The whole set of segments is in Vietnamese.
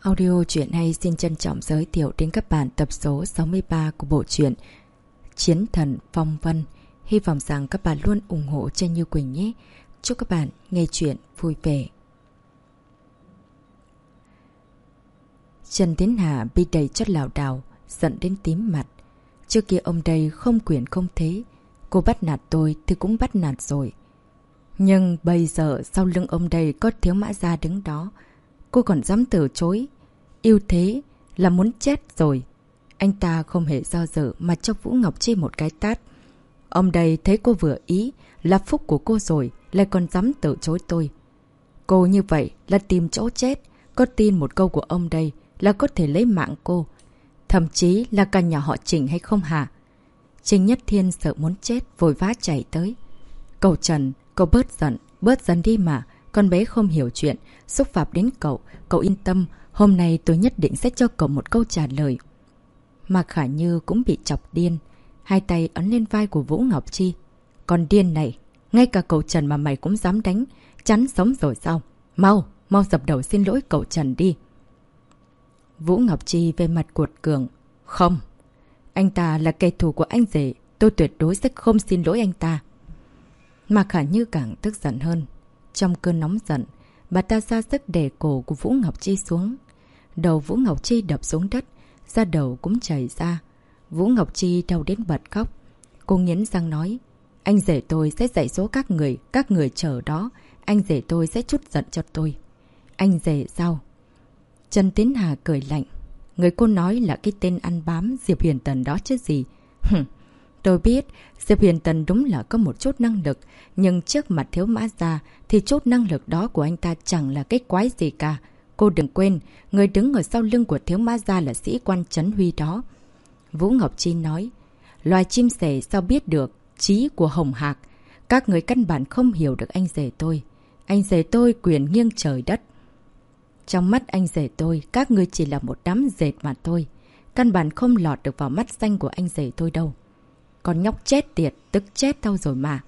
Audio truyện hay xin trân trọng giới thiệu đến các bạn tập số 63 của bộ truyện Chiến Thần Phong Vân. Hy vọng rằng các bạn luôn ủng hộ cho Như Quỳnh nhé. Chúc các bạn nghe truyện vui vẻ. Trần Tiến Hà bị đầy chất lảo đảo, giận đến tím mặt. Trước kia ông đây không quyền không thế. Cô bắt nạt tôi thì cũng bắt nạt rồi. Nhưng bây giờ sau lưng ông đây có Thiếu Mã Gia đứng đó. Cô còn dám từ chối. Yêu thế là muốn chết rồi. Anh ta không hề do dự mà cho Vũ Ngọc Chi một cái tát. Ông đây thấy cô vừa ý là phúc của cô rồi, lại còn dám từ chối tôi. Cô như vậy là tìm chỗ chết. Có tin một câu của ông đây là có thể lấy mạng cô, thậm chí là cả nhà họ Trình hay không hả? Trình Nhất Thiên sợ muốn chết, vội vã chạy tới. Cậu Trần, cậu bớt giận đi mà. Con bé không hiểu chuyện, xúc phạm đến cậu. Cậu yên tâm, hôm nay tôi nhất định sẽ cho cậu một câu trả lời. Mà Khả Như cũng bị chọc điên. Hai tay ấn lên vai của Vũ Ngọc Chi. Con điên này, ngay cả cậu Trần mà mày cũng dám đánh. Chắn sống rồi sao? Mau dập đầu xin lỗi cậu Trần đi. Vũ Ngọc Chi về mặt cuột cường. Không, anh ta là kẻ thù của anh rể. Tôi tuyệt đối sẽ không xin lỗi anh ta. Mà Khả Như càng tức giận hơn. Trong cơn nóng giận, bà ta ra sức đè cổ của Vũ Ngọc Chi xuống. Đầu Vũ Ngọc Chi đập xuống đất, da đầu cũng chảy ra. Vũ Ngọc Chi đau đến bật khóc. Cô nghiến răng nói, anh rể tôi sẽ dạy dỗ các người chờ đó. Anh rể tôi sẽ trút giận cho tôi. Anh rể sao? Trần Tiến Hà cười lạnh. Người cô nói là cái tên ăn bám Diệp Huyền Tần đó chứ gì. Tôi biết Diệp Huyền Tần đúng là có một chút năng lực, nhưng trước mặt Thiếu Mã Gia thì chút năng lực đó của anh ta chẳng là cái quái gì cả. Cô đừng quên, người đứng ở sau lưng của Thiếu Mã Gia là sĩ quan Trấn Huy đó. Vũ Ngọc Chi nói, loài chim sẻ sao biết được trí của Hồng Hạc. Các người căn bản không hiểu được anh rể tôi. Anh rể tôi quyền nghiêng trời đất. Trong mắt anh rể tôi, các người chỉ là một đám dệt mà thôi. Căn bản không lọt được vào mắt xanh của anh rể tôi đâu. Con nhóc chết tiệt, tức chết tao rồi mà.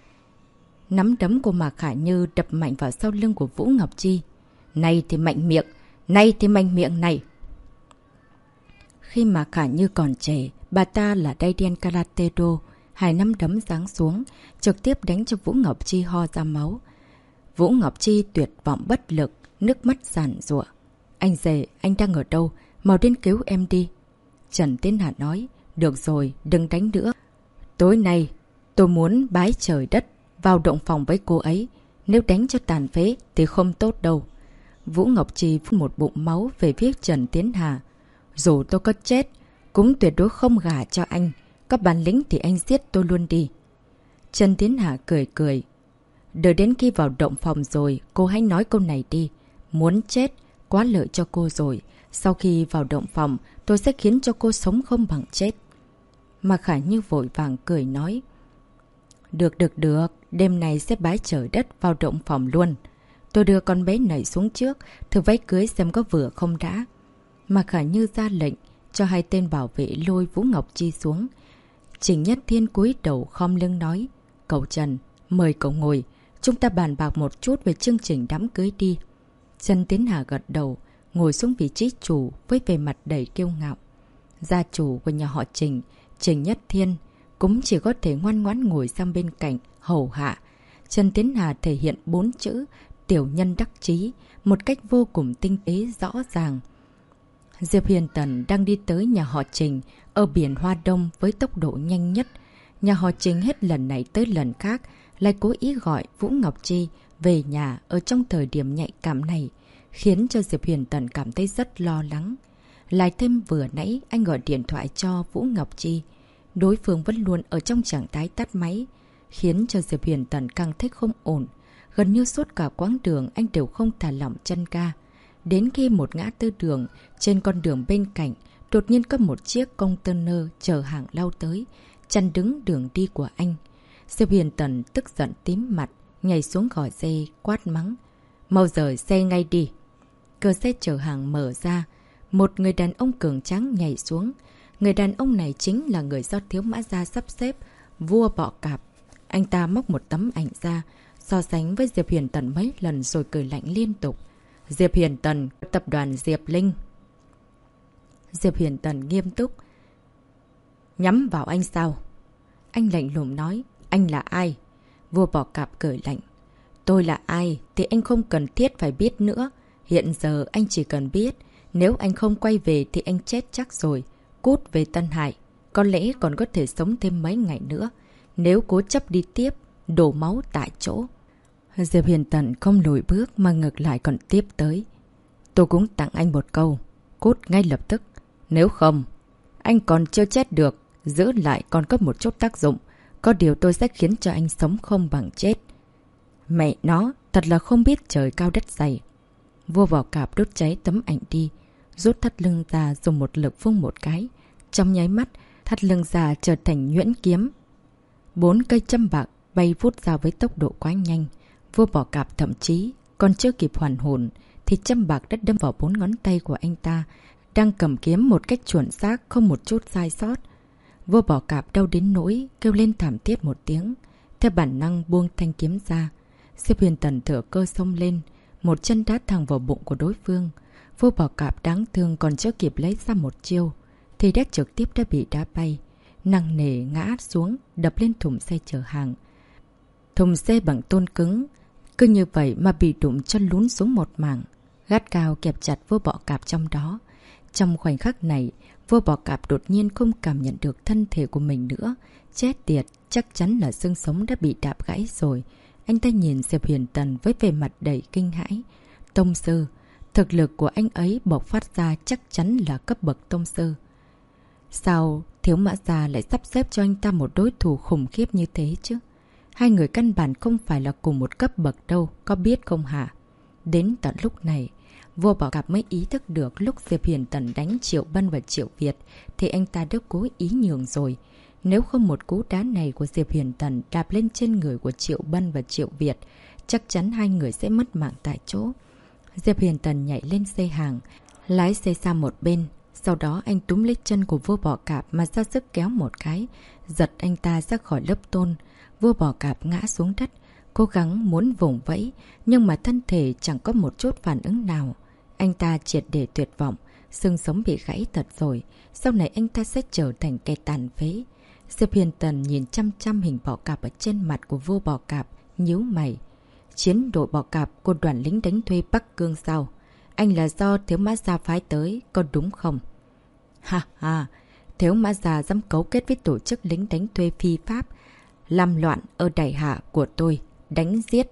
Nắm đấm của Mạc Khả Như đập mạnh vào sau lưng của Vũ Ngọc Chi. Này thì mạnh miệng này. Khi Mạc Khả Như còn trẻ, bà ta là Daiden Karate Do. Hai nắm đấm giáng xuống, trực tiếp đánh cho Vũ Ngọc Chi ho ra máu. Vũ Ngọc Chi tuyệt vọng bất lực, nước mắt giàn giụa. Anh rể, anh đang ở đâu? Mau đến cứu em đi. Trần Tiến Hà nói, được rồi, đừng đánh nữa. Tối nay, tôi muốn bái trời đất vào động phòng với cô ấy. Nếu đánh cho tàn phế thì không tốt đâu. Vũ Ngọc Chi phun một bụng máu về phía Trần Tiến Hà. Dù tôi có chết, cũng tuyệt đối không gả cho anh. Có bản lĩnh thì anh giết tôi luôn đi. Trần Tiến Hà cười. Đợi đến khi vào động phòng rồi, cô hãy nói câu này đi. Muốn chết, quá lợi cho cô rồi. Sau khi vào động phòng, tôi sẽ khiến cho cô sống không bằng chết. Mà Khả Như vội vàng cười nói. Được, đêm nay sẽ bái trời đất vào động phòng luôn. Tôi đưa con bé này xuống trước, thử váy cưới xem có vừa không đã. Mà Khả Như ra lệnh cho hai tên bảo vệ lôi Vũ Ngọc Chi xuống. Trình Nhất Thiên cúi đầu khom lưng nói. Cậu Trần, mời cậu ngồi. Chúng ta bàn bạc một chút về chương trình đám cưới đi. Trần Tiến Hà gật đầu, ngồi xuống vị trí chủ với vẻ mặt đầy kiêu ngạo. Gia chủ của nhà họ Trình, Trình Nhất Thiên, cũng chỉ có thể ngoan ngoãn ngồi sang bên cạnh, hầu hạ. Trần Tiến Hà thể hiện 4 chữ tiểu nhân đắc chí một cách vô cùng tinh tế rõ ràng. Diệp Huyền Tần đang đi tới nhà họ Trình ở biển Hoa Đông với tốc độ nhanh nhất. Nhà họ Trình hết lần này tới lần khác lại cố ý gọi Vũ Ngọc Chi về nhà ở trong thời điểm nhạy cảm này, khiến cho Diệp Huyền Tần cảm thấy rất lo lắng. Lại thêm vừa nãy anh gọi điện thoại cho Vũ Ngọc Chi, đối phương vẫn luôn ở trong trạng thái tắt máy, khiến cho Diệp Huyền Tần càng thấy không ổn. Gần như suốt cả quãng đường anh đều không thả lỏng chân ga. Đến khi một ngã tư đường, trên con đường bên cạnh, đột nhiên có một chiếc container chở hàng lao tới, chặn đứng đường đi của anh. Diệp Huyền Tần tức giận tím mặt, nhảy xuống khỏi xe, quát mắng. Mau rời xe ngay đi. Cửa xe chở hàng mở ra, một người đàn ông cường tráng nhảy xuống. Người đàn ông này chính là người do Thiếu Mã Gia sắp xếp, vua bọ cạp. Anh ta móc một tấm ảnh ra, so sánh với Diệp Huyền Tần mấy lần rồi cười lạnh liên tục. Diệp Hiền Tần, tập đoàn Diệp Linh. Diệp Hiền Tần nghiêm túc. Nhắm vào anh sao? Anh lạnh lùng nói. Anh là ai? Vua Bò Cạp cười lạnh. Tôi là ai thì anh không cần thiết phải biết nữa. Hiện giờ anh chỉ cần biết. Nếu anh không quay về thì anh chết chắc rồi. Cút về Tân Hải. Có lẽ còn có thể sống thêm mấy ngày nữa. Nếu cố chấp đi tiếp, đổ máu tại chỗ. Diệp Hiền Tần không lùi bước mà ngược lại còn tiếp tới. Tôi cũng tặng anh một câu. Cút ngay lập tức. Nếu không, anh còn chưa chết được. Giữ lại còn có một chút tác dụng. Có điều tôi sẽ khiến cho anh sống không bằng chết. Mẹ nó, thật là không biết trời cao đất dày. Vua Bò Cạp đốt cháy tấm ảnh đi. Rút thắt lưng ra dùng một lực vung một cái. Trong nháy mắt, thắt lưng ra trở thành nhuyễn kiếm. 4 cây châm bạc bay vút ra với tốc độ quá nhanh. Vua Bò Cạp thậm chí còn chưa kịp hoàn hồn thì châm bạc đã đâm vào 4 ngón tay của anh ta, đang cầm kiếm một cách chuẩn xác, không một chút sai sót. Vua Bò Cạp đau đến nỗi kêu lên thảm thiết một tiếng, theo bản năng buông thanh kiếm ra. Diệp Huyền Tần thở cơ xông lên, một chân đá thẳng vào bụng của đối phương. Vua Bò Cạp đáng thương còn chưa kịp lấy ra một chiêu thì đã trực tiếp đã bị đá bay, nặng nề ngã xuống, đập lên thùng xe chở hàng. Thùng xe bằng tôn cứng, cứ như vậy mà bị đụng chân lún xuống một mảng, gắt cao kẹp chặt Vua Bò Cạp trong đó. Trong khoảnh khắc này, Vua Bò Cạp đột nhiên không cảm nhận được thân thể của mình nữa. Chết tiệt, chắc chắn là xương sống đã bị đạp gãy rồi. Anh ta nhìn Diệp Huyền Tần với vẻ mặt đầy kinh hãi. Tông sư, thực lực của anh ấy bộc phát ra chắc chắn là cấp bậc tông sư. Sao Thiếu Mã Gia lại sắp xếp cho anh ta một đối thủ khủng khiếp như thế chứ? Hai người căn bản không phải là cùng một cấp bậc đâu, có biết không hả? Đến tận lúc này, Vua Bò Cạp mới ý thức được lúc Diệp Hiền Tần đánh Triệu Bân và Triệu Việt thì anh ta đã cố ý nhường rồi. Nếu không một cú đá này của Diệp Hiền Tần đạp lên trên người của Triệu Bân và Triệu Việt, chắc chắn hai người sẽ mất mạng tại chỗ. Diệp Hiền Tần nhảy lên xe hàng, lái xe sang một bên. Sau đó anh túm lấy chân của Vua Bò Cạp mà ra sức kéo một cái, giật anh ta ra khỏi lớp tôn. Vua Bò Cạp ngã xuống đất, cố gắng muốn vùng vẫy, nhưng mà thân thể chẳng có một chút phản ứng nào. Anh ta triệt để tuyệt vọng, xương sống bị gãy thật rồi, sau này anh ta sẽ trở thành kẻ tàn phế. Diệp Hiền Tần nhìn chăm chăm hình bò cạp ở trên mặt của Vua Bò Cạp, nhíu mày. Chiến đội bò cạp của đoàn lính đánh thuê Bắc Cương sao? Anh là do Thiếu Mã Gia phái tới, có đúng không? Ha ha, Thiếu Mã Gia dám cấu kết với tổ chức lính đánh thuê phi pháp, làm loạn ở đại hạ của tôi, đánh giết.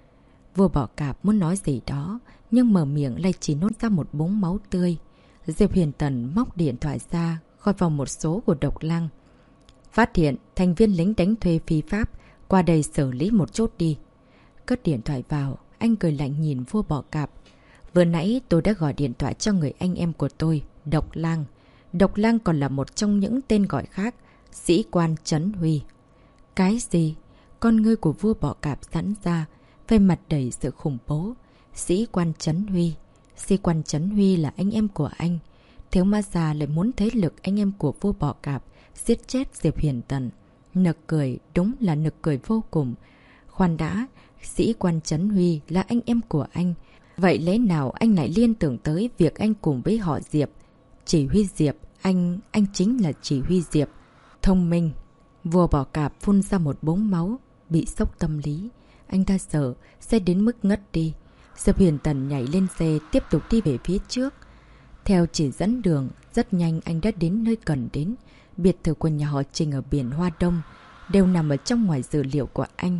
Vua Bò Cạp muốn nói gì đó, nhưng mở miệng lại chỉ nôn ra một búng máu tươi. Diệp Hiền Tần móc điện thoại ra, gọi vào một số của Độc Lăng. Phát hiện thành viên lính đánh thuê phi pháp, qua đây xử lý một chút đi. Cất điện thoại vào, anh cười lạnh nhìn Vua Bò Cạp. Vừa nãy tôi đã gọi điện thoại cho người anh em của tôi, Độc Lang. Độc Lang còn là một trong những tên gọi khác, Sĩ Quan Trấn Huy. Cái gì? Con ngươi của Vua Bò Cạp giãn ra, về mặt đầy sự khủng bố. Sĩ Quan Trấn Huy. Sĩ Quan Trấn Huy là anh em của anh. Thiếu Mã Gia lại muốn thế lực anh em của Vua Bò Cạp giết chết Diệp Hiền Tần. Nực cười, đúng là nực cười vô cùng. Khoan đã, Sĩ Quan Trấn Huy là anh em của anh. Vậy lẽ nào anh lại liên tưởng tới việc anh cùng với họ Diệp? Chỉ huy Diệp, anh chính là Chỉ huy Diệp. Thông minh. Vua Bò Cạp phun ra một búng máu, bị sốc tâm lý. Anh ta sợ sẽ đến mức ngất đi. Diệp Hiền Tần nhảy lên xe tiếp tục đi về phía trước. Theo chỉ dẫn đường, rất nhanh anh đã đến nơi cần đến. Biệt thự của nhà họ Trình ở biển Hoa Đông đều nằm ở trong ngoài dữ liệu của anh.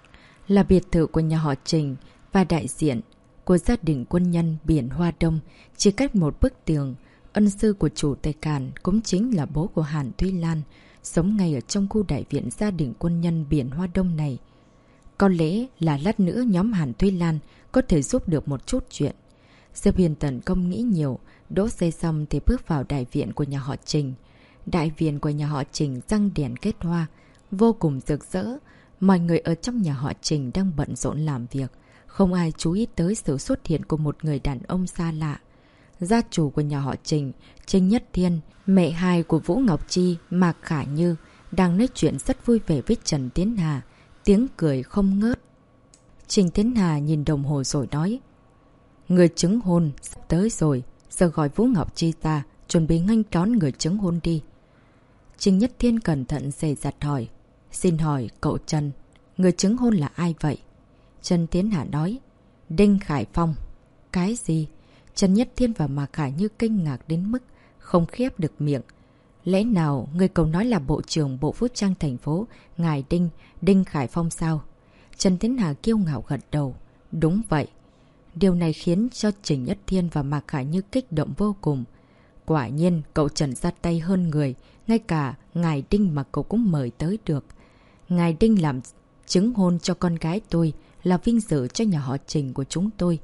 Là biệt thự của nhà họ Trình và đại diện của gia đình quân nhân biển Hoa Đông, chỉ cách một bức tường. Ân sư của chủ Tây Càn cũng chính là bố của Hàn Thúy Lan, sống ngay ở trong khu đại viện gia đình quân nhân biển Hoa Đông này. Có lẽ là lát nữa nhóm Hàn Thúy Lan có thể giúp được một chút chuyện. Diệp Hiền Tần không nghĩ nhiều, đỗ xe xong thì bước vào đại viện của nhà họ Trình. Đại viện của nhà họ Trình răng đèn kết hoa, vô cùng rực rỡ. Mọi người ở trong nhà họ Trình đang bận rộn làm việc. Không ai chú ý tới sự xuất hiện của một người đàn ông xa lạ. Gia chủ của nhà họ Trình, Trình Nhất Thiên, mẹ hai của Vũ Ngọc Chi, Mạc Khả Như, đang nói chuyện rất vui vẻ với Trần Tiến Hà. Tiếng cười không ngớt. Trình Tiến Hà nhìn đồng hồ rồi nói. người chứng hôn sắp tới rồi. Giờ gọi Vũ Ngọc Chi ra, chuẩn bị nghênh đón người chứng hôn đi. Trình Nhất Thiên cẩn thận dè dặt hỏi. Xin hỏi cậu Trần, người chứng hôn là ai vậy? Trần Tiến Hà nói. Đinh Khải Phong. Cái gì? Trần Nhất Thiên và Mạc Khải Như kinh ngạc đến mức không khép được miệng. Lẽ nào người cậu nói là Bộ trưởng Bộ Vũ trang thành phố, ngài Đinh Khải Phong sao? Trần Tiến Hà kiêu ngạo gật đầu. Đúng vậy. Điều này khiến cho Trình Nhất Thiên và Mạc Khải Như kích động vô cùng. Quả nhiên cậu Trần ra tay hơn người, ngay cả ngài Đinh mà cậu cũng mời tới được. Ngài Đinh làm chứng hôn cho con gái tôi là vinh dự cho nhà họ Trình của chúng tôi.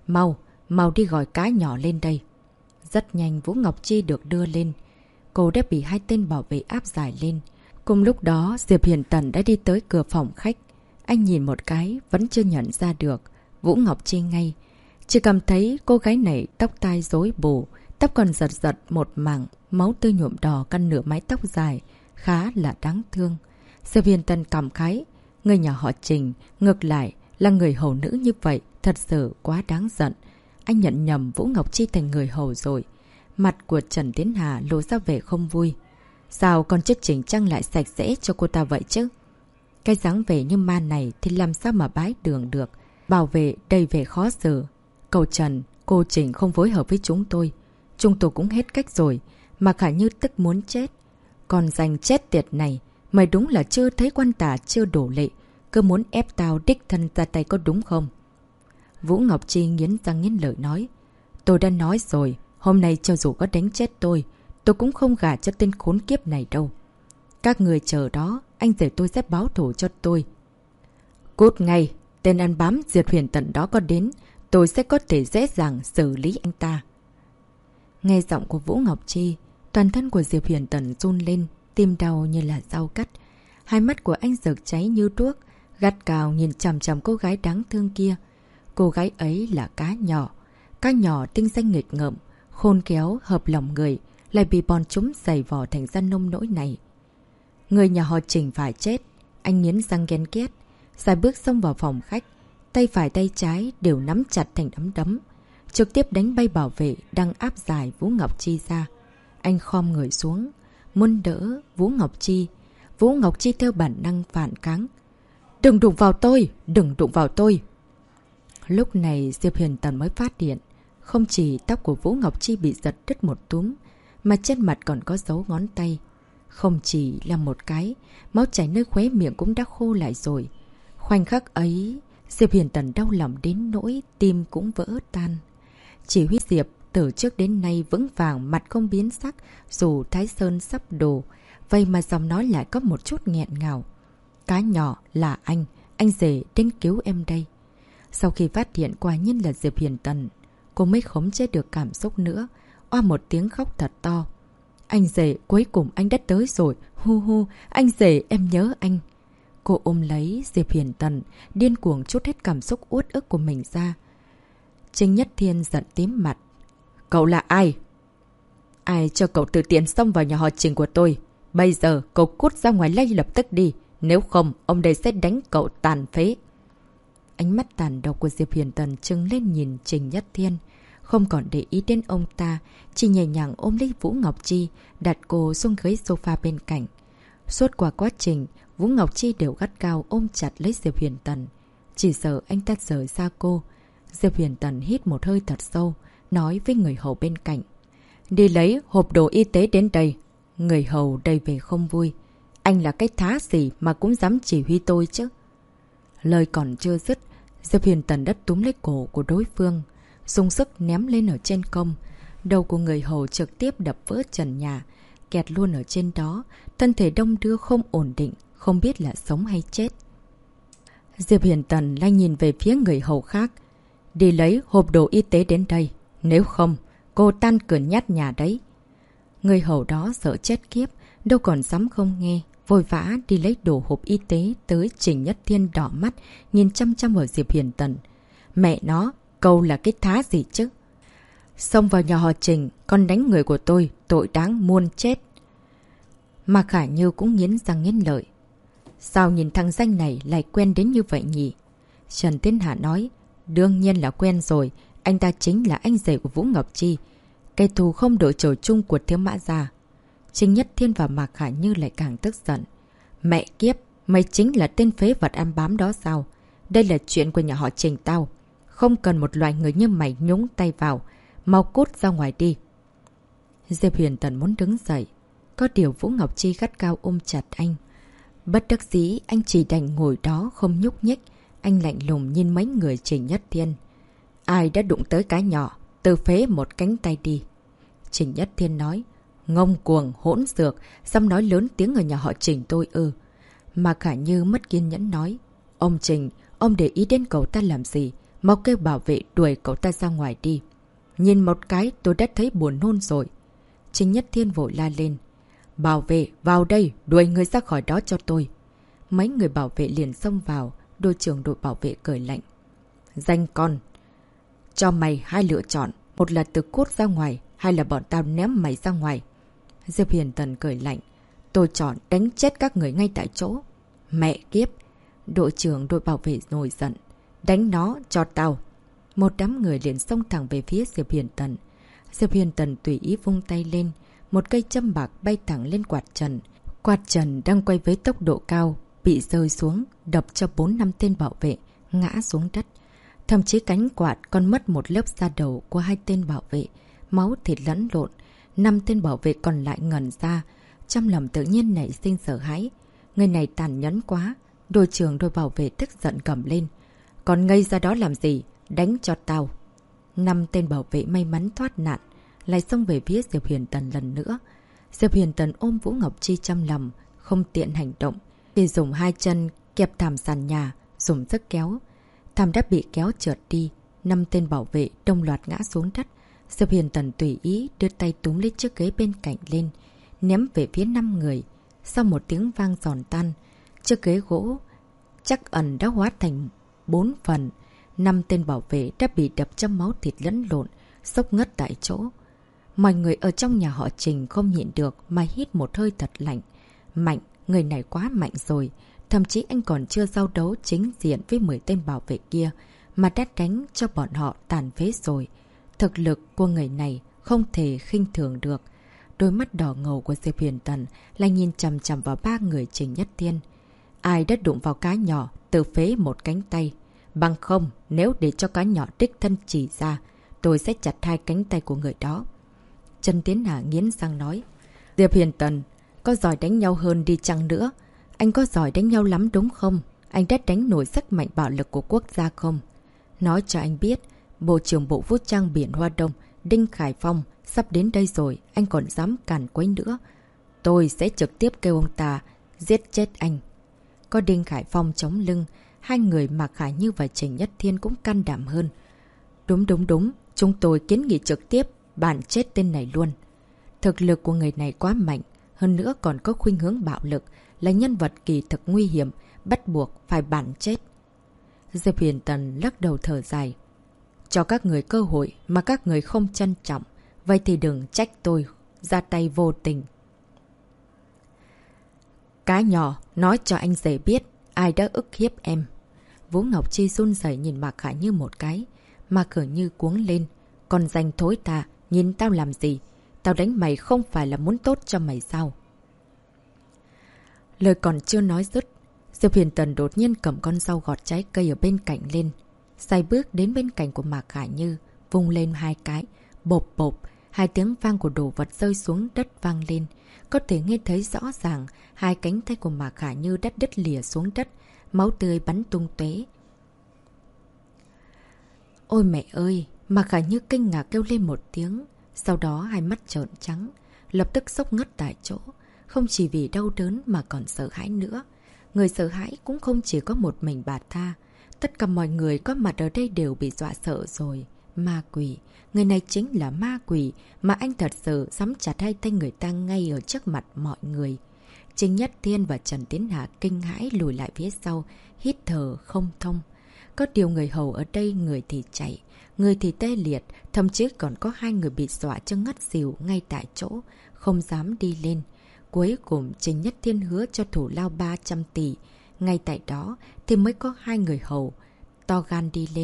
Mau đi gọi cá nhỏ lên đây. Rất nhanh Vũ Ngọc Chi được đưa lên. Cô đã bị hai tên bảo vệ áp giải lên. Cùng lúc đó Diệp Hiền Tần đã đi tới cửa phòng khách. Anh nhìn một cái vẫn chưa nhận ra được Vũ Ngọc Chi ngay. Chỉ cảm thấy cô gái này tóc tai rối bù, tóc còn giật một mảng, máu tươi nhuộm đỏ căn nửa mái tóc dài, khá là đáng thương. Diệp Hiền Tần cảm khái, người nhà họ Trình ngược lại là người hầu nữ như vậy, thật sự quá đáng giận. Anh nhận nhầm Vũ Ngọc Chi thành người hầu rồi. Mặt của Trần Tiến Hà lộ ra vẻ không vui. Sao con chức chỉnh trang lại sạch sẽ cho cô ta vậy chứ? Cái dáng vẻ như ma này thì làm sao mà bái đường được. Bảo vệ đầy vẻ khó xử. Cậu Trần, cô Trình không phối hợp với chúng tôi. Chúng tôi cũng hết cách rồi. Mà Khả Như tức muốn chết. Còn danh chết tiệt này, mày đúng là chưa thấy quan tả chưa đổ lệ. Cứ muốn ép tao đích thân ra tay có đúng không? Vũ Ngọc Chi nghiến răng nghiến lợi nói. Tôi đã nói rồi, hôm nay cho dù có đánh chết tôi cũng không gả cho tên khốn kiếp này đâu. Các người chờ đó, anh rể tôi sẽ báo thù cho tôi. Cút ngay, tên ăn bám Diệp Huyền Tần đó có đến, tôi sẽ có thể dễ dàng xử lý anh ta. Nghe giọng của Vũ Ngọc Chi, toàn thân của Diệp Huyền Tần run lên, tim đau như là dao cắt. Hai mắt của anh rực cháy như đuốc, gắt gào nhìn chằm chằm cô gái đáng thương kia. Cô gái ấy là cá nhỏ tinh danh nghịch ngợm, khôn khéo, hợp lòng người, lại bị bọn chúng giày vò thành ra nông nỗi này. Người nhà họ Trình phải chết, anh nghiến răng ghen ghét, dài bước xông vào phòng khách, tay phải tay trái đều nắm chặt thành nắm đấm, trực tiếp đánh bay bảo vệ đang áp giải Vũ Ngọc Chi ra. Anh khom người xuống, muốn đỡ Vũ Ngọc Chi. Vũ Ngọc Chi theo bản năng phản kháng. Đừng đụng vào tôi, đừng đụng vào tôi. Lúc này Diệp Huyền Tần mới phát hiện, không chỉ tóc của Vũ Ngọc Chi bị giật đứt một túm, mà trên mặt còn có dấu ngón tay. Không chỉ là một cái, máu chảy nơi khóe miệng cũng đã khô lại rồi. Khoảnh khắc ấy, Diệp Huyền Tần đau lòng đến nỗi tim cũng vỡ tan. Chỉ huy Diệp từ trước đến nay vững vàng, mặt không biến sắc, dù Thái Sơn sắp đổ, vậy mà giọng nói lại có một chút nghẹn ngào. Cá nhỏ là anh rể đến cứu em đây. Sau khi phát hiện quả nhiên là Diệp Hiền Tần, cô mới khống chế được cảm xúc nữa, oa một tiếng khóc thật to. Anh rể, cuối cùng anh đã tới rồi, hu hu, anh rể em nhớ anh. Cô ôm lấy Diệp Hiền Tần, điên cuồng trút hết cảm xúc uất ức của mình ra. Trình Nhất Thiên giận tím mặt. Cậu là ai? Ai cho cậu tự tiện xông vào nhà họ Trình của tôi? Bây giờ cậu cút ra ngoài ngay lập tức đi, nếu không ông đây sẽ đánh cậu tàn phế. Ánh mắt tàn độc của Diệp Hiền Tần trừng lên nhìn Trình Nhất Thiên, không còn để ý đến ông ta, chỉ nhẹ nhàng ôm lấy Vũ Ngọc Chi, đặt cô xuống ghế sofa bên cạnh. Suốt qua quá trình, Vũ Ngọc Chi đều gắt gao ôm chặt lấy Diệp Hiền Tần, chỉ sợ anh ta rời xa cô. Diệp Hiền Tần hít một hơi thật sâu, nói với người hầu bên cạnh. Đi lấy hộp đồ y tế đến đây. Người hầu đầy vẻ không vui. Anh là cái thá gì mà cũng dám chỉ huy tôi chứ? Lời còn chưa dứt, Diệp Hiền Tần đã túm lấy cổ của đối phương, dùng sức ném lên ở trên công. Đầu của người hầu trực tiếp đập vỡ trần nhà, kẹt luôn ở trên đó, thân thể đông đưa không ổn định, không biết là sống hay chết. Diệp Hiền Tần lại nhìn về phía người hầu khác. Đi lấy hộp đồ y tế đến đây, nếu không, cô tan cửa nhát nhà đấy. Người hầu đó sợ chết khiếp, đâu còn dám không nghe, vội vã đi lấy đồ hộp y tế tới. Trình Nhất Thiên đỏ mắt, nhìn chăm chăm vào Diệp Hiền Tần. Mẹ nó, câu là cái thá gì chứ? Xông vào nhà họ Trình, con đánh người của tôi, tội đáng muôn chết. Mà Khả Như cũng nghiến răng nghiến lợi. Sao nhìn thằng danh này lại quen đến như vậy nhỉ? Trần Tiến Hà nói, đương nhiên là quen rồi, Anh ta chính là anh rể của Vũ Ngọc Chi, kẻ thù không đội trời chung của Thiếu Mã Gia. Trình Nhất Thiên và Mạc Khả Như lại càng tức giận. Mẹ kiếp, mày chính là tên phế vật ăn bám đó sao? Đây là chuyện của nhà họ Trình tao. Không cần một loại người như mày nhúng tay vào. Mau cút ra ngoài đi. Diệp Huyền Tần muốn đứng dậy. Có điều Vũ Ngọc Chi gắt cao ôm chặt anh. Bất đắc dĩ, anh chỉ đành ngồi đó không nhúc nhích. Anh lạnh lùng nhìn mấy người Trình Nhất Thiên. Ai đã đụng tới cái nhỏ, tự phế một cánh tay đi. Trình Nhất Thiên nói. Ngông cuồng, hỗn xược, dám nói lớn tiếng ở nhà họ Trình tôi ư. Mà Khả Như mất kiên nhẫn nói. Ông Trình, ông để ý đến cậu ta làm gì? Mau kêu bảo vệ đuổi cậu ta ra ngoài đi. Nhìn một cái tôi đã thấy buồn nôn rồi. Trình Nhất Thiên vội la lên. Bảo vệ, vào đây, đuổi người ra khỏi đó cho tôi. Mấy người bảo vệ liền xông vào, đội trưởng đội bảo vệ cười lạnh. Danh con, cho mày hai lựa chọn, một là tự cút ra ngoài, hay là bọn tao ném mày ra ngoài. Diệp Huyền Tần cười lạnh. Tôi chọn đánh chết các người ngay tại chỗ. Mẹ kiếp. Đội trưởng đội bảo vệ nổi giận. Đánh nó cho tao. Một đám người liền xông thẳng về phía Diệp Huyền Tần. Diệp Huyền Tần tùy ý vung tay lên. Một cây châm bạc bay thẳng lên quạt trần. Quạt trần đang quay với tốc độ cao, bị rơi xuống, đập cho 4-5 tên bảo vệ, ngã xuống đất. Thậm chí cánh quạt còn mất một lớp da đầu của 2 tên bảo vệ. Máu thịt lẫn lộn. 5 tên bảo vệ còn lại ngẩn ra. Trong lòng tự nhiên nảy sinh sợ hãi. Người này tàn nhẫn quá. Đội trưởng đội bảo vệ tức giận cầm lên. Còn ngây ra đó làm gì? Đánh cho tao. 5 tên bảo vệ may mắn thoát nạn. Lại xông về phía Diệp Huyền Tần lần nữa. Diệp Huyền Tần ôm Vũ Ngọc Chi trong lòng. Không tiện hành động. Thì dùng 2 chân kẹp thảm sàn nhà. Dùng sức kéo. Thảm đã bị kéo trượt đi. 5 tên bảo vệ đồng loạt ngã xuống đất. Diệp Huyền Tần tùy ý đưa tay túm lấy chiếc ghế bên cạnh lên. Ném về phía 5 người. Sau một tiếng vang giòn tan. Chiếc ghế gỗ chắc ẩn đã hóa thành 4 phần. 5 tên bảo vệ đã bị đập trong máu thịt lẫn lộn, sốc ngất tại chỗ. Mọi người ở trong nhà họ Trình không nhịn được mà hít một hơi thật lạnh. Mạnh, người này quá mạnh rồi. Thậm chí anh còn chưa giao đấu chính diện với 10 tên bảo vệ kia mà đã đánh cho bọn họ tàn phế rồi. Thực lực của người này không thể khinh thường được. Đôi mắt đỏ ngầu của Diệp Huyền Tần lại nhìn chằm chằm vào 3 người Trình Nhất Thiên. Ai đã đụng vào cá nhỏ, tự phế một cánh tay. Bằng không, nếu để cho cá nhỏ đích thân chỉ ra, tôi sẽ chặt 2 cánh tay của người đó. Trần Tiến Hà nghiến răng nói. Diệp Huyền Tần, có giỏi đánh nhau hơn đi chăng nữa? Anh có giỏi đánh nhau lắm đúng không? Anh đã đánh nổi sức mạnh bạo lực của quốc gia không? Nói cho anh biết, Bộ trưởng Bộ Vũ trang Biển Hoa Đông, Đinh Khải Phong, sắp đến đây rồi, anh còn dám cản quấy nữa. Tôi sẽ trực tiếp kêu ông ta giết chết anh. Có Đinh Khải Phong chống lưng, 2 người Mạc Khả Như và Trình Nhất Thiên cũng can đảm hơn. Đúng, chúng tôi kiến nghị trực tiếp bản chết tên này luôn. Thực lực của người này quá mạnh, hơn nữa còn có khuynh hướng bạo lực, là nhân vật kỳ thực nguy hiểm, bắt buộc phải bản chết. Diệp Huyền Tần lắc đầu thở dài. Cho các người cơ hội mà các người không trân trọng, vậy thì đừng trách tôi ra tay vô tình. Cá nhỏ, nói cho anh rể biết ai đã ức hiếp em. Vũ Ngọc Chi run rẩy nhìn Mạc Khả Như một cái. Mạc Khả Như cuống lên. Còn danh thối ta, nhìn tao làm gì? Tao đánh mày không phải là muốn tốt cho mày sao? Lời còn chưa nói dứt, Diệp Huyền Tần đột nhiên cầm con dao gọt trái cây ở bên cạnh lên. Xoay bước đến bên cạnh của Mạc Khả Như, vung lên 2 cái. Bộp bộp, 2 tiếng vang của đồ vật rơi xuống đất vang lên. Có thể nghe thấy rõ ràng 2 cánh tay của Mạc Khả Như đã đứt lìa xuống đất. Máu tươi bắn tung tóe. Ôi mẹ ơi! Mạc Khả Như kinh ngạc kêu lên một tiếng. Sau đó 2 mắt trợn trắng, lập tức sốc ngất tại chỗ. Không chỉ vì đau đớn mà còn sợ hãi nữa. Người sợ hãi cũng không chỉ có một mình bà ta. Tất cả mọi người có mặt ở đây đều bị dọa sợ rồi. Ma quỷ. Người này chính là ma quỷ mà anh thật sự sắm chặt 2 tay người ta ngay ở trước mặt mọi người. Trình Nhất Thiên và Trần Tiến Hà kinh hãi lùi lại phía sau, hít thở không thông. Có điều người hầu ở đây người thì chạy, người thì tê liệt, thậm chí còn có 2 người bị dọa cho ngất xỉu ngay tại chỗ, không dám đi lên. Cuối cùng Trình Nhất Thiên hứa cho thủ lao 300 tỷ. Ngay tại đó thì mới có 2 người hầu to gan đi lên.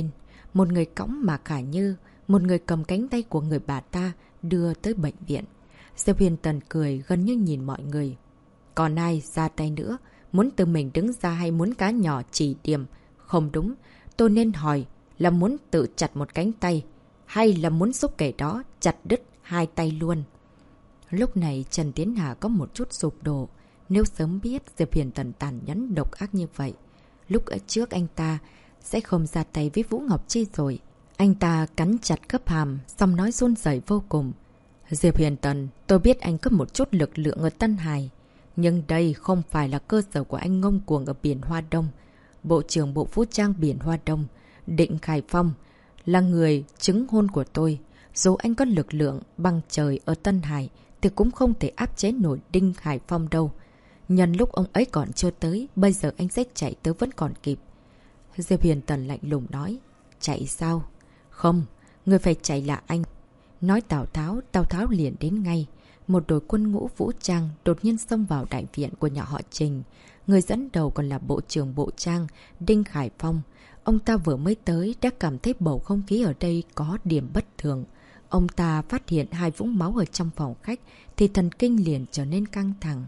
một người cõng Mạc Khả Như, một người cầm cánh tay của người bà ta đưa tới bệnh viện. Diệp Huyền Tần cười gần như nhìn mọi người. Còn ai ra tay nữa? Muốn tự mình đứng ra hay muốn cá nhỏ chỉ điểm? Không đúng, tôi nên hỏi là muốn tự chặt một cánh tay hay là muốn giúp kẻ đó chặt đứt hai tay luôn. Lúc này Trần Tiến Hà có một chút sụp đổ. Nếu sớm biết Diệp Huyền Tần tàn nhẫn độc ác như vậy, lúc ở trước anh ta sẽ không ra tay với Vũ Ngọc Chi rồi. Anh ta cắn chặt khớp hàm, xong nói run rẩy vô cùng. Diệp Huyền Tần, tôi biết anh có một chút lực lượng ở Tân Hải, nhưng đây không phải là cơ sở của anh ngông cuồng ở biển Hoa Đông. Bộ trưởng Bộ Vũ trang biển Hoa Đông, Định Khải Phong, là người chứng hôn của tôi. Dù anh có lực lượng bằng trời ở Tân Hải, thì cũng không thể áp chế nổi Đinh Khải Phong đâu. Nhân lúc ông ấy còn chưa tới, bây giờ anh sẽ chạy tới vẫn còn kịp. Diệp Huyền Tần lạnh lùng nói. Chạy sao? Không, người phải chạy là anh. Nói Tào Tháo liền đến ngay. Một đội quân ngũ vũ trang đột nhiên xông vào đại viện của nhà họ Trình. Người dẫn đầu còn là Bộ trưởng Bộ Trang, Đinh Khải Phong. Ông ta vừa mới tới đã cảm thấy bầu không khí ở đây có điểm bất thường. Ông ta phát hiện hai vũng máu ở trong phòng khách thì thần kinh liền trở nên căng thẳng.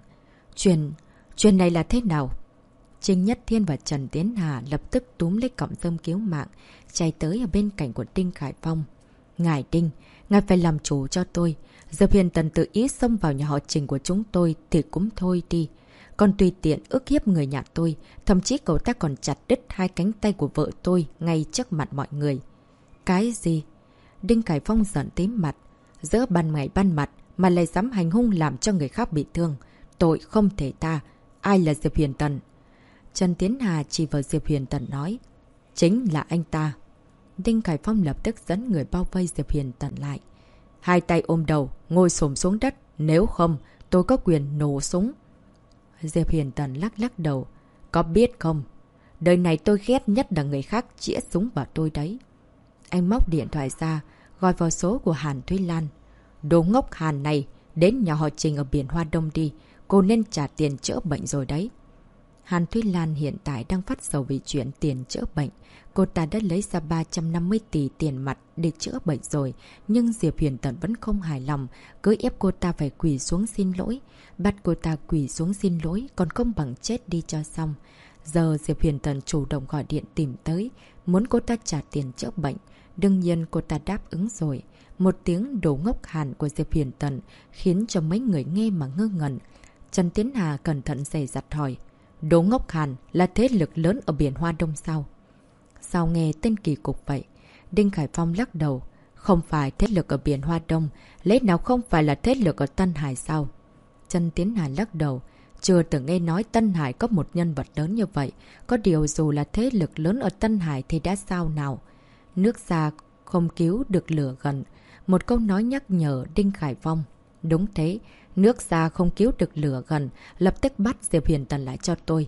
Chuyện này là thế nào? Trình Nhất Thiên và Trần Tiến Hà lập tức túm lấy cọng rơm cứu mạng, chạy tới ở bên cạnh của Đinh Khải Phong. Ngài Đinh, ngài phải làm chủ cho tôi. Diệp Huyền Tần tự ý xông vào nhà họ Trình của chúng tôi thì cũng thôi đi. Còn tùy tiện ức hiếp người nhà tôi, thậm chí cậu ta còn chặt đứt hai cánh tay của vợ tôi ngay trước mặt mọi người. Cái gì? Đinh Khải Phong giận tím mặt. Giữa ban ngày ban mặt mà lại dám hành hung làm cho người khác bị thương. Tội không thể tha. Ai là Diệp Huyền Tần? Trần Tiến Hà chỉ vào Diệp Huyền Tần nói. Chính là anh ta. Đinh Khải Phong lập tức dẫn người bao vây Diệp Huyền Tần lại. Hai tay ôm đầu, ngồi xổm xuống đất. Nếu không, tôi có quyền nổ súng. Diệp Huyền Tần lắc đầu. Có biết không? Đời này tôi ghét nhất là người khác chĩa súng vào tôi đấy. Anh móc điện thoại ra, gọi vào số của Hàn Thúy Lan. Đồ ngốc Hàn này, đến nhà họ Trình ở biển Hoa Đông đi. Cô nên trả tiền chữa bệnh rồi đấy. Hàn Thúy Lan hiện tại đang phát sầu vì chuyện tiền chữa bệnh. Cô ta đã lấy ra 350 tỷ tiền mặt để chữa bệnh rồi. Nhưng Diệp Huyền Tần vẫn không hài lòng. Cứ ép cô ta phải quỳ xuống xin lỗi. Bắt cô ta quỳ xuống xin lỗi còn không bằng chết đi cho xong. Giờ Diệp Huyền Tần chủ động gọi điện tìm tới. Muốn cô ta trả tiền chữa bệnh. Đương nhiên cô ta đáp ứng rồi. Một tiếng đồ ngốc Hàn của Diệp Huyền Tần khiến cho mấy người nghe mà ngơ ngẩn. Trần Tiến Hà cẩn thận dè dặt hỏi. Đồ ngốc Hàn là thế lực lớn ở biển Hoa Đông sao? Sao nghe tên kỳ cục vậy? Đinh Khải Phong lắc đầu. Không phải thế lực ở biển Hoa Đông, lẽ nào không phải là thế lực ở Tân Hải sao? Trần Tiến Hà lắc đầu. Chưa từng nghe nói Tân Hải có một nhân vật lớn như vậy. Có điều dù là thế lực lớn ở Tân Hải thì đã sao nào? Nước xa không cứu được lửa gần. Một câu nói nhắc nhở Đinh Khải Phong. Đúng thế, nước xa không cứu được lửa gần, lập tức bắt Diệp Huyền Tần lại cho tôi.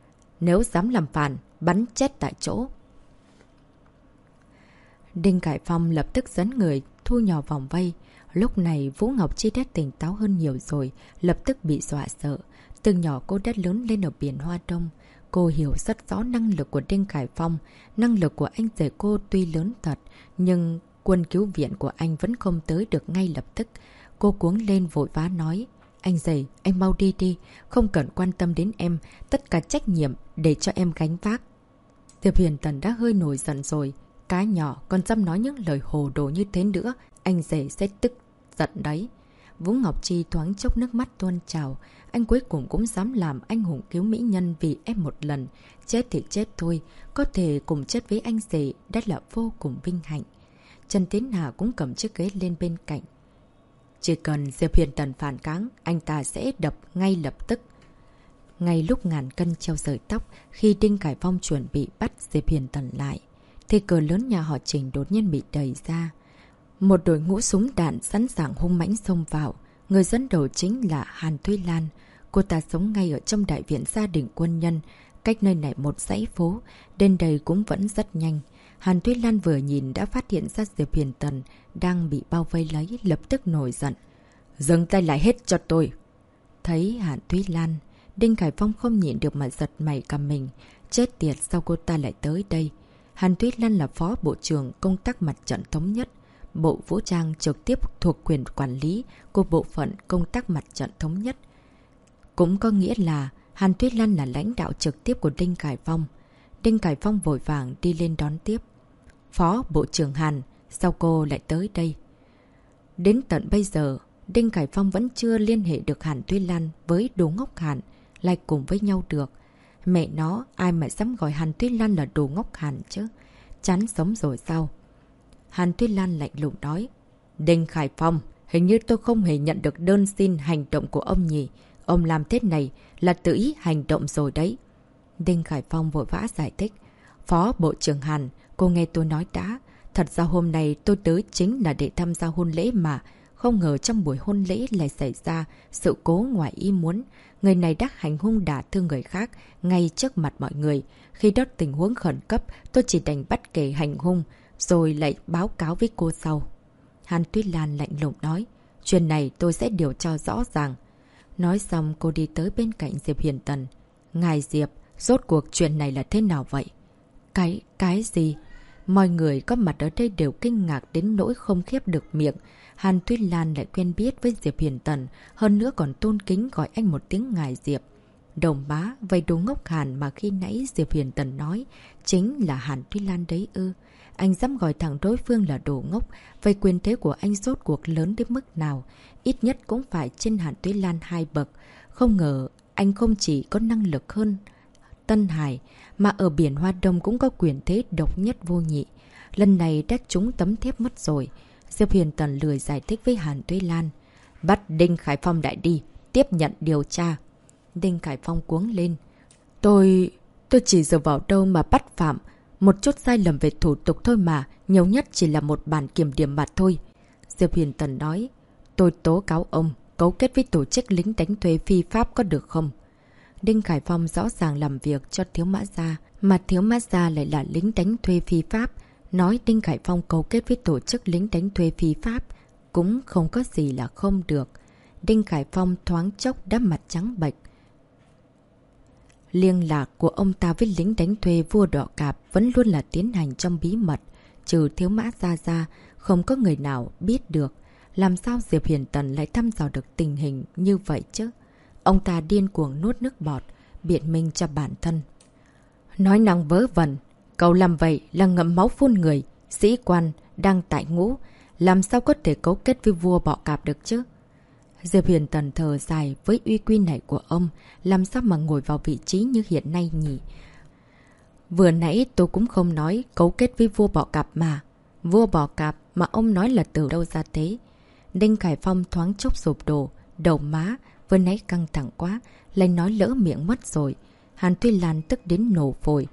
Nếu dám làm phản, bắn chết tại chỗ. Đinh Khải Phong lập tức dẫn người thu nhỏ vòng vây. Lúc này Vũ Ngọc Chi đã tỉnh táo hơn nhiều rồi, lập tức bị dọa sợ. Từ nhỏ cô đã lớn lên ở biển Hoa Đông. Cô hiểu rất rõ năng lực của Đinh Khải Phong. Năng lực của anh rể cô tuy lớn thật, nhưng quân cứu viện của anh vẫn không tới được ngay lập tức. Cô cuống lên vội vã nói. Anh rể, anh mau đi đi, không cần quan tâm đến em, tất cả trách nhiệm để cho em gánh vác. Diệp Huyền Tần đã hơi nổi giận rồi. Cái nhỏ còn dám nói những lời hồ đồ như thế nữa, anh rể sẽ tức giận đấy. Vũ Ngọc Chi thoáng chốc nước mắt tuôn trào. Anh cuối cùng cũng dám làm anh hùng cứu mỹ nhân vì em một lần. Chết thì chết thôi, có thể cùng chết với anh rể đã là vô cùng vinh hạnh. Trần Tiến Hà cũng cầm chiếc ghế lên bên cạnh. Chỉ cần Diệp Huyền Tần phản kháng, anh ta sẽ đập ngay lập tức. Ngay lúc ngàn cân treo sợi tóc, khi Đinh Khải Phong chuẩn bị bắt Diệp Huyền Tần lại, thì cửa lớn nhà họ Trình đột nhiên bị đẩy ra. Một đội ngũ súng đạn sẵn sàng hung mãnh xông vào. Người dẫn đầu chính là Hàn Thúy Lan. Cô ta sống ngay ở trong đại viện gia đình quân nhân, cách nơi này một dãy phố, đến đây cũng vẫn rất nhanh. Hàn Thúy Lan vừa nhìn đã phát hiện ra Diệp Huyền Tần đang bị bao vây lấy, lập tức nổi giận. Dừng tay lại hết cho tôi. Thấy Hàn Thúy Lan, Đinh Khải Phong không nhịn được mà giật mày cả mình. Chết tiệt, sao cô ta lại tới đây? Hàn Tuyết Lan là phó bộ trưởng công tác mặt trận thống nhất. Bộ Vũ trang trực tiếp thuộc quyền quản lý của bộ phận công tác mặt trận thống nhất. Cũng có nghĩa là Hàn Tuyết Lan là lãnh đạo trực tiếp của Đinh Khải Phong. Đinh Khải Phong vội vàng đi lên đón tiếp. Phó Bộ trưởng Hàn, sao cô lại tới đây? Đến tận bây giờ, Đinh Khải Phong vẫn chưa liên hệ được Hàn Tuyết Lan với đồ ngốc Hàn, lại cùng với nhau được. Mẹ nó, ai mà dám gọi Hàn Tuyết Lan là đồ ngốc Hàn chứ? Chán sống rồi sao? Hàn Tuyết Lan lạnh lùng nói. Đinh Khải Phong, hình như tôi không hề nhận được đơn xin hành động của ông nhỉ. Ông làm thế này là tự ý hành động rồi đấy. Đinh Khải Phong vội vã giải thích. Phó Bộ trưởng Hàn, cô nghe tôi nói đã. Thật ra hôm nay tôi tới chính là để tham gia hôn lễ mà. Không ngờ trong buổi hôn lễ lại xảy ra sự cố ngoài ý muốn. Người này đã hành hung đả thương người khác ngay trước mặt mọi người. Khi đó tình huống khẩn cấp, tôi chỉ đành bắt kẻ hành hung, rồi lại báo cáo với cô sau. Hàn Tuyết Lan lạnh lùng nói. Chuyện này tôi sẽ điều tra rõ ràng. Nói xong cô đi tới bên cạnh Diệp Huyền Tần. Ngài Diệp, rốt cuộc chuyện này là thế nào vậy? Cái gì? Mọi người có mặt ở đây đều kinh ngạc đến nỗi không khép được miệng. Hàn Tuyết Lan lại quen biết với Diệp Huyền Tần, hơn nữa còn tôn kính gọi anh một tiếng ngài Diệp. Đồng bá, vậy đồ ngốc Hàn mà khi nãy Diệp Huyền Tần nói chính là Hàn Tuyết Lan đấy ư? Anh dám gọi thẳng đối phương là đồ ngốc, vậy quyền thế của anh rốt cuộc lớn đến mức nào? Ít nhất cũng phải trên Hàn Tuyết Lan 2 bậc. Không ngờ anh không chỉ có năng lực hơn Tân Hải, mà ở biển Hoa Đông cũng có quyền thế độc nhất vô nhị. Lần này đã trúng tấm thép mất rồi. Diệp Huyền Tần lười giải thích với Hàn Tuyết Lan. Bắt Đinh Khải Phong đại đi, tiếp nhận điều tra. Đinh Khải Phong cuống lên. Tôi chỉ dựa vào đâu mà bắt phạm. Một chút sai lầm về thủ tục thôi mà, nhiều nhất chỉ là một bản kiểm điểm mặt thôi. Diệp Huyền Tần nói. Tôi tố cáo ông cấu kết với tổ chức lính đánh thuê phi pháp có được không? Đinh Khải Phong rõ ràng làm việc cho Thiếu Mã Gia, mà Thiếu Mã Gia lại là lính đánh thuê phi pháp. Nói Đinh Khải Phong cấu kết với tổ chức lính đánh thuê phi pháp cũng không có gì là không được. Đinh Khải Phong thoáng chốc đã mặt trắng bệch. Liên lạc của ông ta với lính đánh thuê vua Đỏ Cạp vẫn luôn là tiến hành trong bí mật. Trừ Thiếu Mã Gia ra, không có người nào biết được. Làm sao Diệp Huyền Tần lại thăm dò được tình hình như vậy chứ? Ông ta điên cuồng nuốt nước bọt, biện minh cho bản thân. Nói năng vớ vẩn, cậu làm vậy là ngậm máu phun người, sĩ quan đang tại ngũ, làm sao có thể cấu kết với vua Bọ Cạp được chứ? Diệp Huyền Tần thở dài với uy quy này của ông, làm sao mà ngồi vào vị trí như hiện nay nhỉ? Vừa nãy tôi cũng không nói cấu kết với vua Bọ Cạp mà. Vua Bọ Cạp mà ông nói là từ đâu ra thế? Đinh Khải Phong thoáng chốc sụp đổ, đầu má, vừa nãy căng thẳng quá, lại nói lỡ miệng mất rồi. Hàn Tuyết Lan tức đến nổ phổi.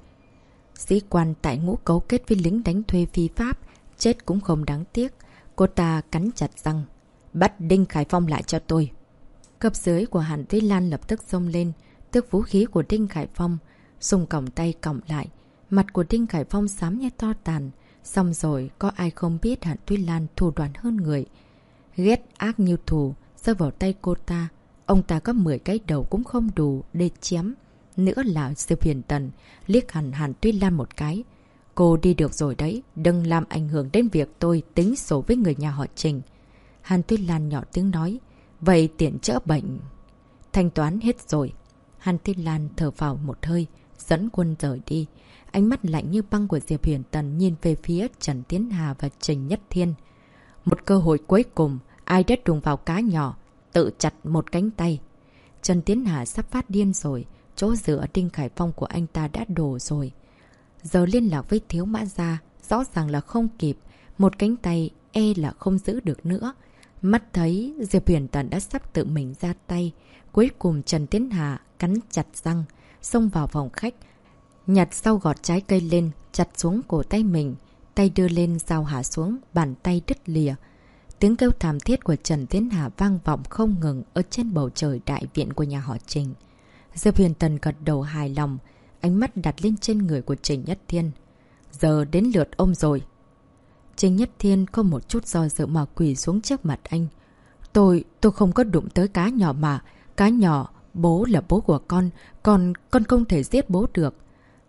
Sĩ quan tại ngũ cấu kết với lính đánh thuê phi pháp, chết cũng không đáng tiếc. Cô ta cắn chặt răng. Bắt Đinh Khải Phong lại cho tôi. Cấp dưới của Hàn Tuyết Lan lập tức xông lên, tước vũ khí của Đinh Khải Phong, dùng còng tay còng lại. Mặt của Đinh Khải Phong xám như to tàn. Xong rồi, có ai không biết Hàn Tuyết Lan thủ đoạn hơn người. Ghét ác như thù, rơi vào tay cô ta. Ông ta có 10 cái đầu cũng không đủ để chém. Nữa là Diệp Huyền Tần liếc Hàn Tuyết Lan một cái. Cô đi được rồi đấy, đừng làm ảnh hưởng đến việc tôi tính sổ với người nhà họ Trình. Hàn Tuyết Lan nhỏ tiếng nói. Vậy tiền chữa bệnh thanh toán hết rồi. Hàn Tuyết Lan thở phào một hơi, dẫn quân rời đi. Ánh mắt lạnh như băng của Diệp Huyền Tần nhìn về phía Trần Tiến Hà và Trình Nhất Thiên. Một cơ hội cuối cùng, ai đã đụng vào cá nhỏ, tự chặt một cánh tay. Trần Tiến Hà sắp phát điên rồi, chỗ dựa Đinh Khải Phong của anh ta đã đổ rồi. Giờ liên lạc với Thiếu Mã Gia, rõ ràng là không kịp, một cánh tay e là không giữ được nữa. Mắt thấy Diệp Huyền Tần đã sắp tự mình ra tay, cuối cùng Trần Tiến Hà cắn chặt răng, xông vào phòng khách, nhặt sau gọt trái cây lên, chặt xuống cổ tay mình, tay đưa lên dao hạ xuống, bàn tay đứt lìa. Tiếng kêu thảm thiết của Trần Tiến Hà vang vọng không ngừng ở trên bầu trời đại viện của nhà họ Trình. Diệp Huyền Tần gật đầu hài lòng, ánh mắt đặt lên trên người của Trình Nhất Thiên. Giờ đến lượt ông rồi. Trình Nhất Thiên không một chút do dự mà quỳ xuống trước mặt anh. Tôi không có đụng tới cá nhỏ mà. Cá nhỏ, bố là bố của con không thể giết bố được.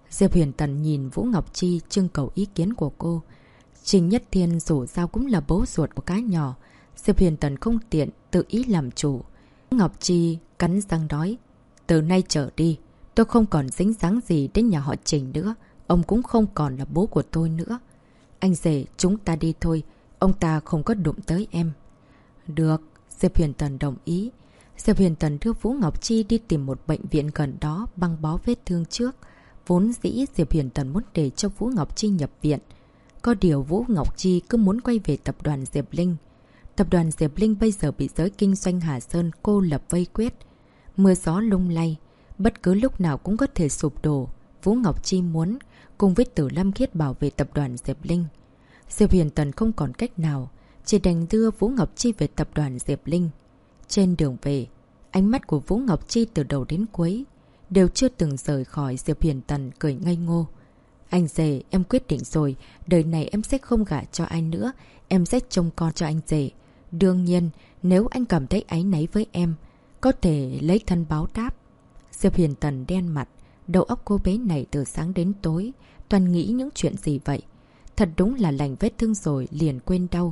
Diệp Huyền Tần nhìn Vũ Ngọc Chi trưng cầu ý kiến của cô. Trình Nhất Thiên dù sao cũng là bố ruột của cái nhỏ. Diệp Huyền Tần không tiện tự ý làm chủ. Vũ Ngọc Chi cắn răng nói. Từ nay trở đi, tôi không còn dính dáng gì đến nhà họ Trình nữa. Ông cũng không còn là bố của tôi nữa. Anh rể, chúng ta đi thôi. Ông ta không có đụng tới em. Được, Diệp Huyền Tần đồng ý. Diệp Huyền Tần đưa Vũ Ngọc Chi đi tìm một bệnh viện gần đó băng bó vết thương trước. Vốn dĩ Diệp Huyền Tần muốn để cho Vũ Ngọc Chi nhập viện. Có điều Vũ Ngọc Chi cứ muốn quay về tập đoàn Diệp Linh. Tập đoàn Diệp Linh bây giờ bị giới kinh doanh Hà Sơn cô lập vây quyết. Mưa gió lung lay, bất cứ lúc nào cũng có thể sụp đổ. Vũ Ngọc Chi muốn cùng với Tử Lam Khiết bảo vệ tập đoàn Diệp Linh. Diệp Huyền Tần không còn cách nào, chỉ đành đưa Vũ Ngọc Chi về tập đoàn Diệp Linh. Trên đường về, ánh mắt của Vũ Ngọc Chi từ đầu đến cuối đều chưa từng rời khỏi Diệp Huyền Tần cười ngây ngô. Anh rể, em quyết định rồi, đời này em sẽ không gả cho ai nữa, em sẽ trông con cho anh rể. Đương nhiên, nếu anh cảm thấy áy náy với em, có thể lấy thân báo đáp. Diệp Huyền Tần đen mặt, đầu óc cô bé này từ sáng đến tối, toàn nghĩ những chuyện gì vậy? Thật đúng là lành vết thương rồi liền quên đau.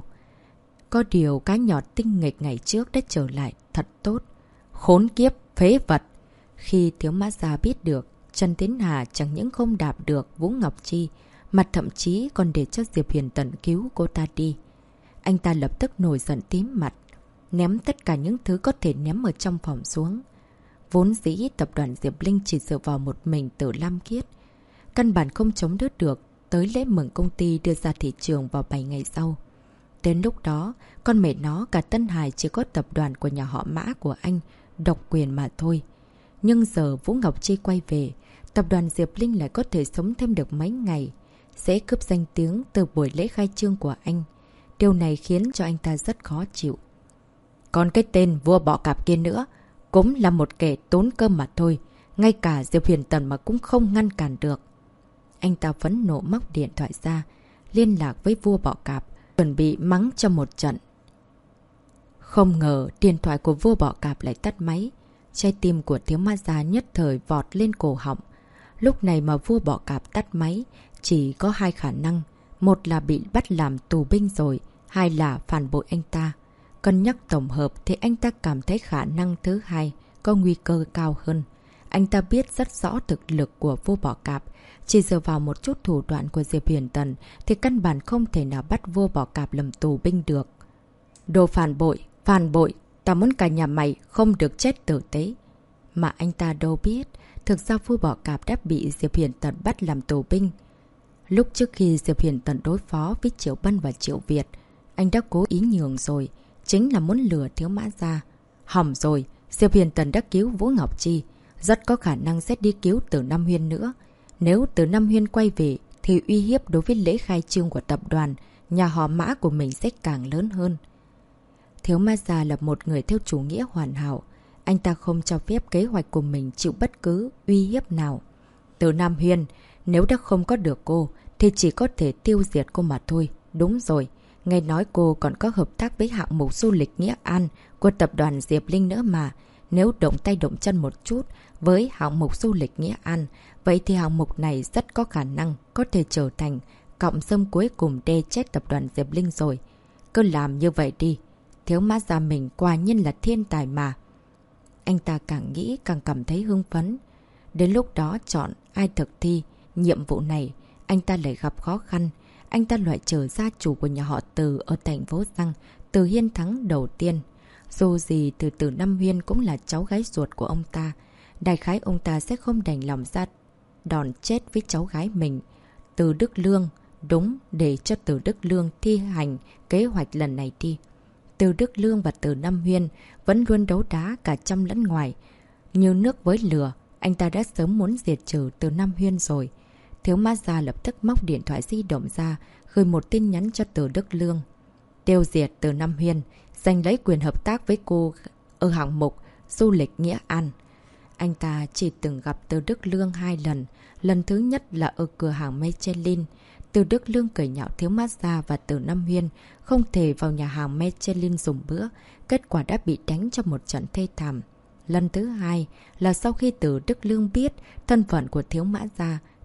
Có điều cái nhọt tinh nghịch ngày trước đã trở lại thật tốt. Khốn kiếp, phế vật! Khi Thiếu Mã Gia biết được, Trần Tiến Hà chẳng những không đạp được Vũ Ngọc Chi, mà thậm chí còn để cho Diệp Huyền Tần cứu cô ta đi. Anh ta lập tức nổi giận tím mặt, ném tất cả những thứ có thể ném ở trong phòng xuống. Vốn dĩ tập đoàn Diệp Linh chỉ dựa vào một mình Tử Lam Khiết. Căn bản không chống đỡ được tới lễ mừng công ty đưa ra thị trường vào 7 ngày sau. Đến lúc đó, con mẹ nó cả Tân Hải chỉ có tập đoàn của nhà họ Mã của anh độc quyền mà thôi. Nhưng giờ Vũ Ngọc Chi quay về, tập đoàn Diệp Linh lại có thể sống thêm được mấy ngày, sẽ cướp danh tiếng từ buổi lễ khai trương của anh. Điều này khiến cho anh ta rất khó chịu. Còn cái tên vua bọ cạp kia nữa, cũng là một kẻ tốn cơm mà thôi. Ngay cả Diệp Huyền Tần mà cũng không ngăn cản được. Anh ta phẫn nộ móc điện thoại ra, liên lạc với vua bọ cạp, chuẩn bị mắng cho một trận. Không ngờ điện thoại của vua bọ cạp lại tắt máy. Trái tim của Thiếu Ma Gia nhất thời vọt lên cổ họng. Lúc này mà vua bọ cạp tắt máy, chỉ có hai khả năng. Một là bị bắt làm tù binh rồi, hai là phản bội anh ta. Cân nhắc tổng hợp thì anh ta cảm thấy khả năng thứ hai có nguy cơ cao hơn. Anh ta biết rất rõ thực lực của vua bọ cạp. Chỉ dựa vào một chút thủ đoạn của Diệp Huyền Tần thì căn bản không thể nào bắt vua bọ cạp làm tù binh được. Đồ phản bội, ta muốn cả nhà mày không được chết tử tế. Mà anh ta đâu biết, thực ra vua bọ cạp đã bị Diệp Huyền Tần bắt làm tù binh. Lúc trước khi Diệp Huyền Tần đối phó với Triệu Bân và Triệu Việt, anh đã cố ý nhường rồi, chính là muốn lừa Thiếu Mã Gia. Hỏng rồi, Diệp Huyền Tần đã cứu Vũ Ngọc Chi, rất có khả năng sẽ đi cứu Từ Nam Huyên nữa. Nếu Từ Nam Huyên quay về thì uy hiếp đối với lễ khai trương của tập đoàn, nhà họ Mã của mình sẽ càng lớn hơn. Thiếu Ma Gia là một người theo chủ nghĩa hoàn hảo. Anh ta không cho phép kế hoạch của mình chịu bất cứ uy hiếp nào. Từ Nam Huyên, nếu đã không có được cô, thì chỉ có thể tiêu diệt cô mà thôi. Đúng rồi, nghe nói cô còn có hợp tác với hạng mục du lịch Nghĩa An của tập đoàn Diệp Linh nữa mà. Nếu động tay động chân một chút với hạng mục du lịch Nghĩa An, vậy thì hạng mục này rất có khả năng có thể trở thành cọng rơm cuối cùng đe chết tập đoàn Diệp Linh rồi. Cứ làm như vậy đi. Thiếu Ma Gia mình quả nhiên là thiên tài mà. Anh ta càng nghĩ càng cảm thấy hưng phấn. Đến lúc đó chọn ai thực thi nhiệm vụ này, anh ta lại gặp khó khăn. Anh ta loại trừ gia chủ của nhà họ Từ ở thành phố Giang, Từ Hiên Thắng đầu tiên. Dù gì Từ Nam Huyên cũng là cháu gái ruột của ông ta. Đại khái ông ta sẽ không đành lòng ra đòn chết với cháu gái mình. Từ Đức Lương, đúng, để cho Từ Đức Lương thi hành kế hoạch lần này đi. Từ Đức Lương và Từ Nam Huyên vẫn luôn đấu đá cả trong lẫn ngoài. Như nước với lửa, anh ta đã sớm muốn diệt trừ Từ Nam Huyên rồi. Thiếu Ma Gia lập tức móc điện thoại di động ra, gửi một tin nhắn cho Từ Đức Lương. Tiêu diệt Từ Nam Huyên, giành lấy quyền hợp tác với cô ở hạng mục du lịch Nghĩa An. Anh ta chỉ từng gặp Từ Đức Lương 2 lần. Lần thứ nhất là ở cửa hàng Michelin. Từ Đức Lương cười nhạo Thiếu Ma Gia và Từ Nam Huyên không thể vào nhà hàng Michelin dùng bữa. Kết quả đã bị đánh cho một trận thê thảm. Lần thứ hai là sau khi Từ Đức Lương biết thân phận của Thiếu Mã Gia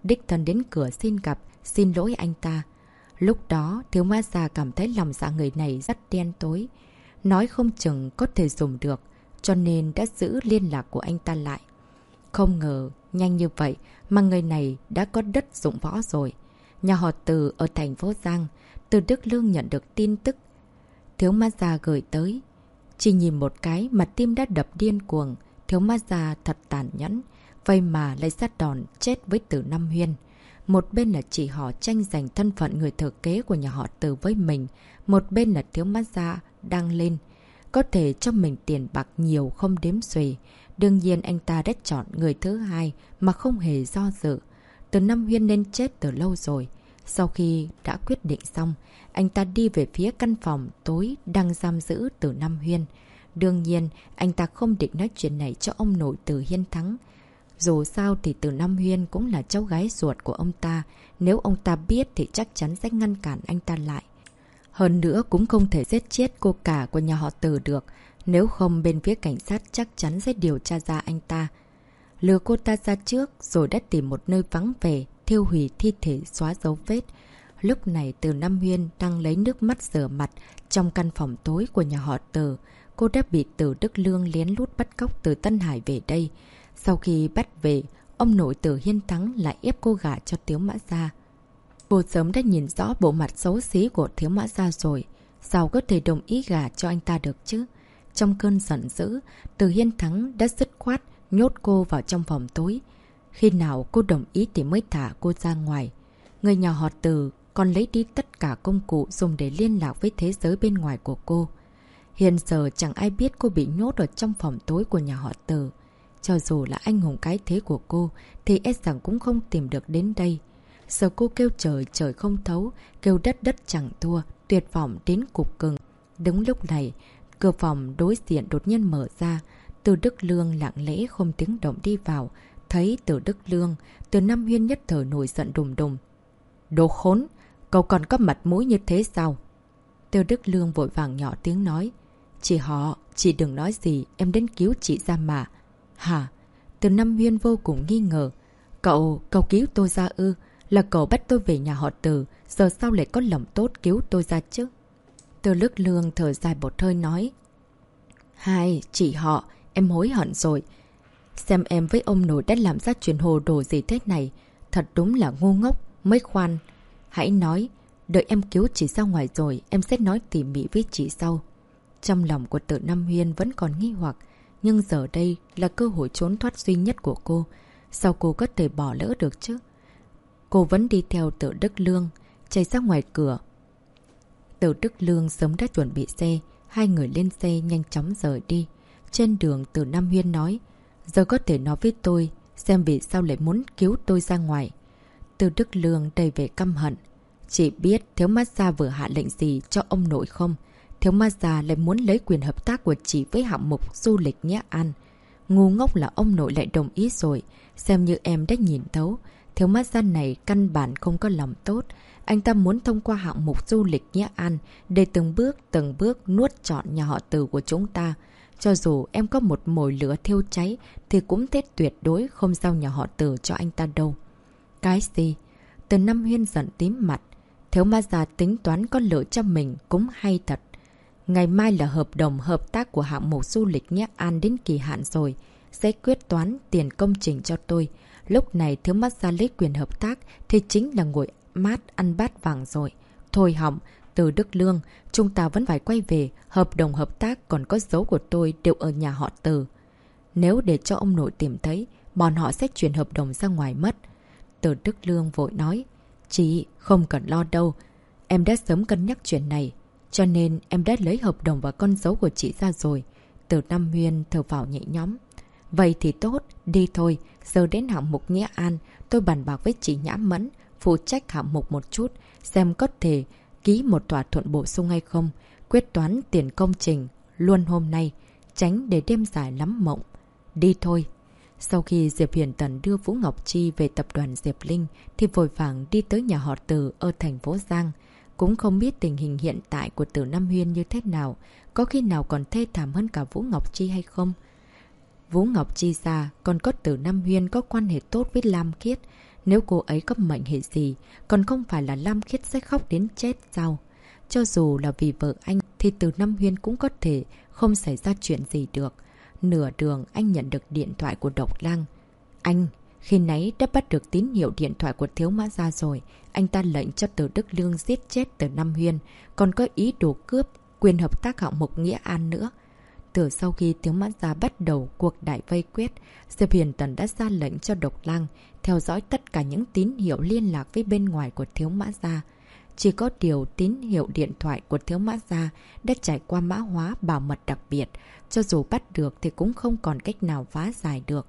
đích thân đến cửa xin gặp, xin lỗi anh ta. Lúc đó, Thiếu Mã Gia cảm thấy lòng dạ người này rất đen tối. Nói không chừng có thể dùng được, cho nên đã giữ liên lạc của anh ta lại. Không ngờ, nhanh như vậy mà người này đã có đất dụng võ rồi. Nhà họ Từ ở thành phố Giang, Từ Đức Lương nhận được tin tức Thiếu Mã Gia gửi tới. Chỉ nhìn một cái mà tim đã đập điên cuồng. Thiếu Mã Gia thật tàn nhẫn, vậy mà lại sát đòn chết với Từ Năm Huyên. Một bên là chỉ họ tranh giành thân phận người thừa kế của nhà họ Từ với mình, một bên là Thiếu Mã Gia đang lên. Có thể cho mình tiền bạc nhiều không đếm xuể. Đương nhiên anh ta đã chọn người thứ hai mà không hề do dự. Từ Năm Huyên nên chết từ lâu rồi. Sau khi đã quyết định xong, anh ta đi về phía căn phòng tối đang giam giữ Từ Năm Huyên. Đương nhiên, anh ta không định nói chuyện này cho ông nội Từ Hiên Thắng. Dù sao thì Từ Năm Huyên cũng là cháu gái ruột của ông ta. Nếu ông ta biết thì chắc chắn sẽ ngăn cản anh ta lại. Hơn nữa cũng không thể giết chết cô cả của nhà họ Từ được. Nếu không bên phía cảnh sát chắc chắn sẽ điều tra ra anh ta. Lừa cô ta ra trước rồi đã tìm một nơi vắng vẻ, thiêu hủy thi thể xóa dấu vết. Lúc này Từ Năm Huyên đang lấy nước mắt rửa mặt trong căn phòng tối của nhà họ Từ. Cô đã bị Từ Đức Lương lén lút bắt cóc từ Tân Hải về đây. Sau khi bắt về, ông nội Từ Hiên Thắng lại ép cô gả cho Thiếu Mã Gia. Cô sớm đã nhìn rõ bộ mặt xấu xí của Thiếu Mã Gia rồi. Sao có thể đồng ý gả cho anh ta được chứ? Trong cơn giận dữ, Từ Hiên Thắng đã dứt khoát nhốt cô vào trong phòng tối. Khi nào cô đồng ý thì mới thả cô ra ngoài. Người nhà họ Từ còn lấy đi tất cả công cụ dùng để liên lạc với thế giới bên ngoài của cô. Hiện giờ chẳng ai biết cô bị nhốt ở trong phòng tối của nhà họ Từ. Cho dù là anh hùng cái thế của cô thì e rằng cũng không tìm được đến đây. Giờ cô kêu trời trời không thấu, kêu đất đất chẳng thua, tuyệt vọng đến cục cừng. Đúng lúc này, cửa phòng đối diện đột nhiên mở ra. Từ Đức Lương lặng lẽ không tiếng động đi vào. Thấy Từ Đức Lương, Từ Năm Huyên nhất thời nổi giận đùng đùng. Đồ khốn! Cậu còn có mặt mũi như thế sao? Từ Đức Lương vội vàng nhỏ tiếng nói. Chị đừng nói gì, em đến cứu chị ra mà. Hả? Từ Năm Huyên vô cùng nghi ngờ. Cậu cứu tôi ra ư? Là cậu bắt tôi về nhà họ Từ, giờ sao lại có lòng tốt cứu tôi ra chứ? Từ Đức Lương thở dài một hơi nói. Hai, chị họ, em hối hận rồi. Xem em với ông nội đã làm ra chuyện hồ đồ gì thế này. Thật đúng là ngu ngốc, mới khoan. Hãy nói, đợi em cứu chị ra ngoài rồi, em sẽ nói tỉ mỉ với chị sau. Trong lòng của Từ Năm Huyên vẫn còn nghi hoặc, nhưng giờ đây là cơ hội trốn thoát duy nhất của cô. Sao cô có thể bỏ lỡ được chứ? Cô vẫn đi theo Từ Đức Lương, chạy ra ngoài cửa. Từ Đức Lương sớm đã chuẩn bị xe, hai người lên xe nhanh chóng rời đi. Trên đường Từ Năm Huyên nói, giờ có thể nói với tôi, xem vì sao lại muốn cứu tôi ra ngoài. Từ Đức Lương đầy vẻ căm hận. Chị biết Thiếu Mã Gia vừa hạ lệnh gì cho ông nội không? Thiếu Mã Gia lại muốn lấy quyền hợp tác của chị với hạng mục du lịch Nhã An. Ngu ngốc là ông nội lại đồng ý rồi. Xem như em đã nhìn thấu. Thiếu Mã Gia này căn bản không có lòng tốt. Anh ta muốn thông qua hạng mục du lịch Nhã An để từng bước nuốt trọn nhà họ Từ của chúng ta. Cho dù em có một mồi lửa thiêu cháy thì cũng thế tuyệt đối không giao nhà họ Từ cho anh ta đâu. Cái gì? Từ Năm Huyên giận tím mặt. Thiếu Mã Gia tính toán có lợi cho mình cũng hay thật. Ngày mai là hợp đồng hợp tác của hạng mục du lịch Nhã An đến kỳ hạn rồi. Sẽ quyết toán tiền công trình cho tôi. Lúc này Thiếu Mã Gia lấy quyền hợp tác thì chính là ngồi mát ăn bát vàng rồi. Thôi hỏng, Từ Đức Lương, chúng ta vẫn phải quay về. Hợp đồng hợp tác còn có dấu của tôi đều ở nhà họ Từ. Nếu để cho ông nội tìm thấy, bọn họ sẽ chuyển hợp đồng ra ngoài mất. Từ Đức Lương vội nói. Chị không cần lo đâu. Em đã sớm cân nhắc chuyện này. Cho nên em đã lấy hợp đồng và con dấu của chị ra rồi. Từ Năm Huyên thở vào nhẹ nhõm. Vậy thì tốt, đi thôi. Giờ đến hạng mục Nhã An, tôi bàn bạc với chị Nhã Mẫn, phụ trách hạng mục một chút, xem có thể ký một thỏa thuận bổ sung hay không. Quyết toán tiền công trình luôn hôm nay, tránh để đêm dài lắm mộng. Đi thôi. Sau khi Diệp Huyền Tần đưa Vũ Ngọc Chi về tập đoàn Diệp Linh thì vội vàng đi tới nhà họ Từ ở thành phố Giang. Cũng không biết tình hình hiện tại của Từ Năm Huyên như thế nào, có khi nào còn thê thảm hơn cả Vũ Ngọc Chi hay không? Vũ Ngọc Chi ra còn có Từ Năm Huyên có quan hệ tốt với Lam Khiết. Nếu cô ấy có mệnh hệ gì, còn không phải là Lam Khiết sẽ khóc đến chết sao? Cho dù là vì vợ anh thì từ Năm Huyên cũng có thể không xảy ra chuyện gì được. Nửa đường anh nhận được điện thoại của Độc Lang. Anh, khi nãy đã bắt được tín hiệu điện thoại của Thiếu Mã Gia rồi. Anh ta lệnh cho Từ Đức Lương giết chết Từ Năm Huyên, còn có ý đồ cướp quyền hợp tác hạng mục Nghĩa An nữa. Từ sau khi Thiếu Mã Gia bắt đầu cuộc đại vây quét, Diệp Huyền Tần đã ra lệnh cho Độc Lang theo dõi tất cả những tín hiệu liên lạc với bên ngoài của Thiếu Mã Gia. Chỉ có điều tín hiệu điện thoại của Thiếu Mã Gia đã trải qua mã hóa bảo mật đặc biệt, cho dù bắt được thì cũng không còn cách nào phá giải được.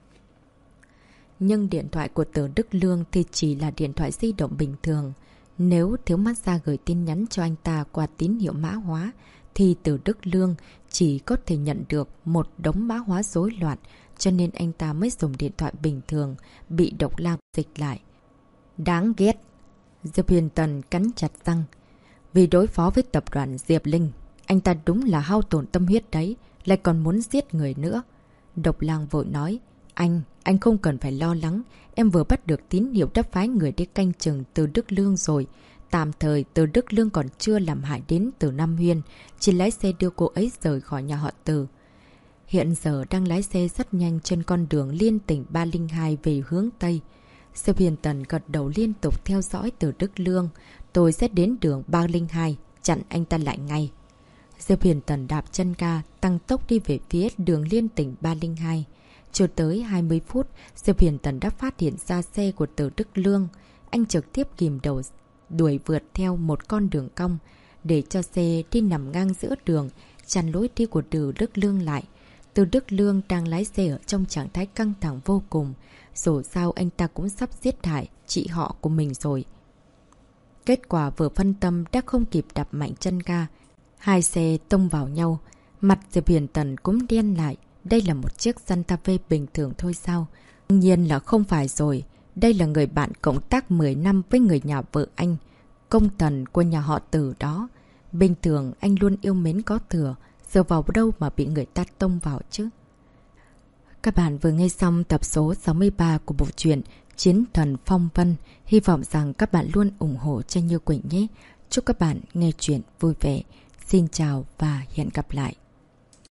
Nhưng điện thoại của Từ Đức Lương thì chỉ là điện thoại di động bình thường. Nếu Thiếu Mã Gia gửi tin nhắn cho anh ta qua tín hiệu mã hóa, thì Từ Đức Lương chỉ có thể nhận được một đống mã hóa rối loạn, cho nên anh ta mới dùng điện thoại bình thường, bị Độc Lang dịch lại. Đáng ghét! Diệp Huyền Tần cắn chặt răng. Vì đối phó với tập đoàn Diệp Linh, anh ta đúng là hao tổn tâm huyết đấy, lại còn muốn giết người nữa. Độc Lang vội nói, anh không cần phải lo lắng, em vừa bắt được tín hiệu đã phái người đi canh chừng Từ Đức Lương rồi. Tạm thời Từ Đức Lương còn chưa làm hại đến Từ Nam Huyên, chỉ lái xe đưa cô ấy rời khỏi nhà họ Từ. Hiện giờ đang lái xe rất nhanh trên con đường liên tỉnh 302 về hướng Tây. Diệp Huyền Tần gật đầu liên tục theo dõi Từ Đức Lương. Tôi sẽ đến đường 302, chặn anh ta lại ngay. Diệp Huyền Tần đạp chân ga, tăng tốc đi về phía đường liên tỉnh 302. Chưa tới 20 phút, Diệp Huyền Tần đã phát hiện ra xe của Từ Đức Lương. Anh trực tiếp ghim đầu đuổi vượt theo một con đường cong, để cho xe đi nằm ngang giữa đường, chặn lối đi của Từ Đức Lương lại. Từ Đức Lương đang lái xe ở trong trạng thái căng thẳng vô cùng. Dù sao anh ta cũng sắp giết hại chị họ của mình rồi. Kết quả vừa phân tâm đã không kịp đạp mạnh chân ga. Hai xe tông vào nhau. Mặt Diệp Huyền Tần cũng đen lại. Đây là một chiếc Santa Fe bình thường thôi sao? Đương nhiên là không phải rồi. Đây là người bạn cộng tác 10 năm với người nhà vợ anh, công thần của nhà họ Từ đó. Bình thường anh luôn yêu mến có thừa, giờ vào đâu mà bị người ta tông vào chứ? Các bạn vừa nghe xong tập số 63 của bộ truyện Chiến Thần Phong Vân. Hy vọng rằng các bạn luôn ủng hộ cho Như Quỳnh nhé. Chúc các bạn nghe truyện vui vẻ. Xin chào và hẹn gặp lại.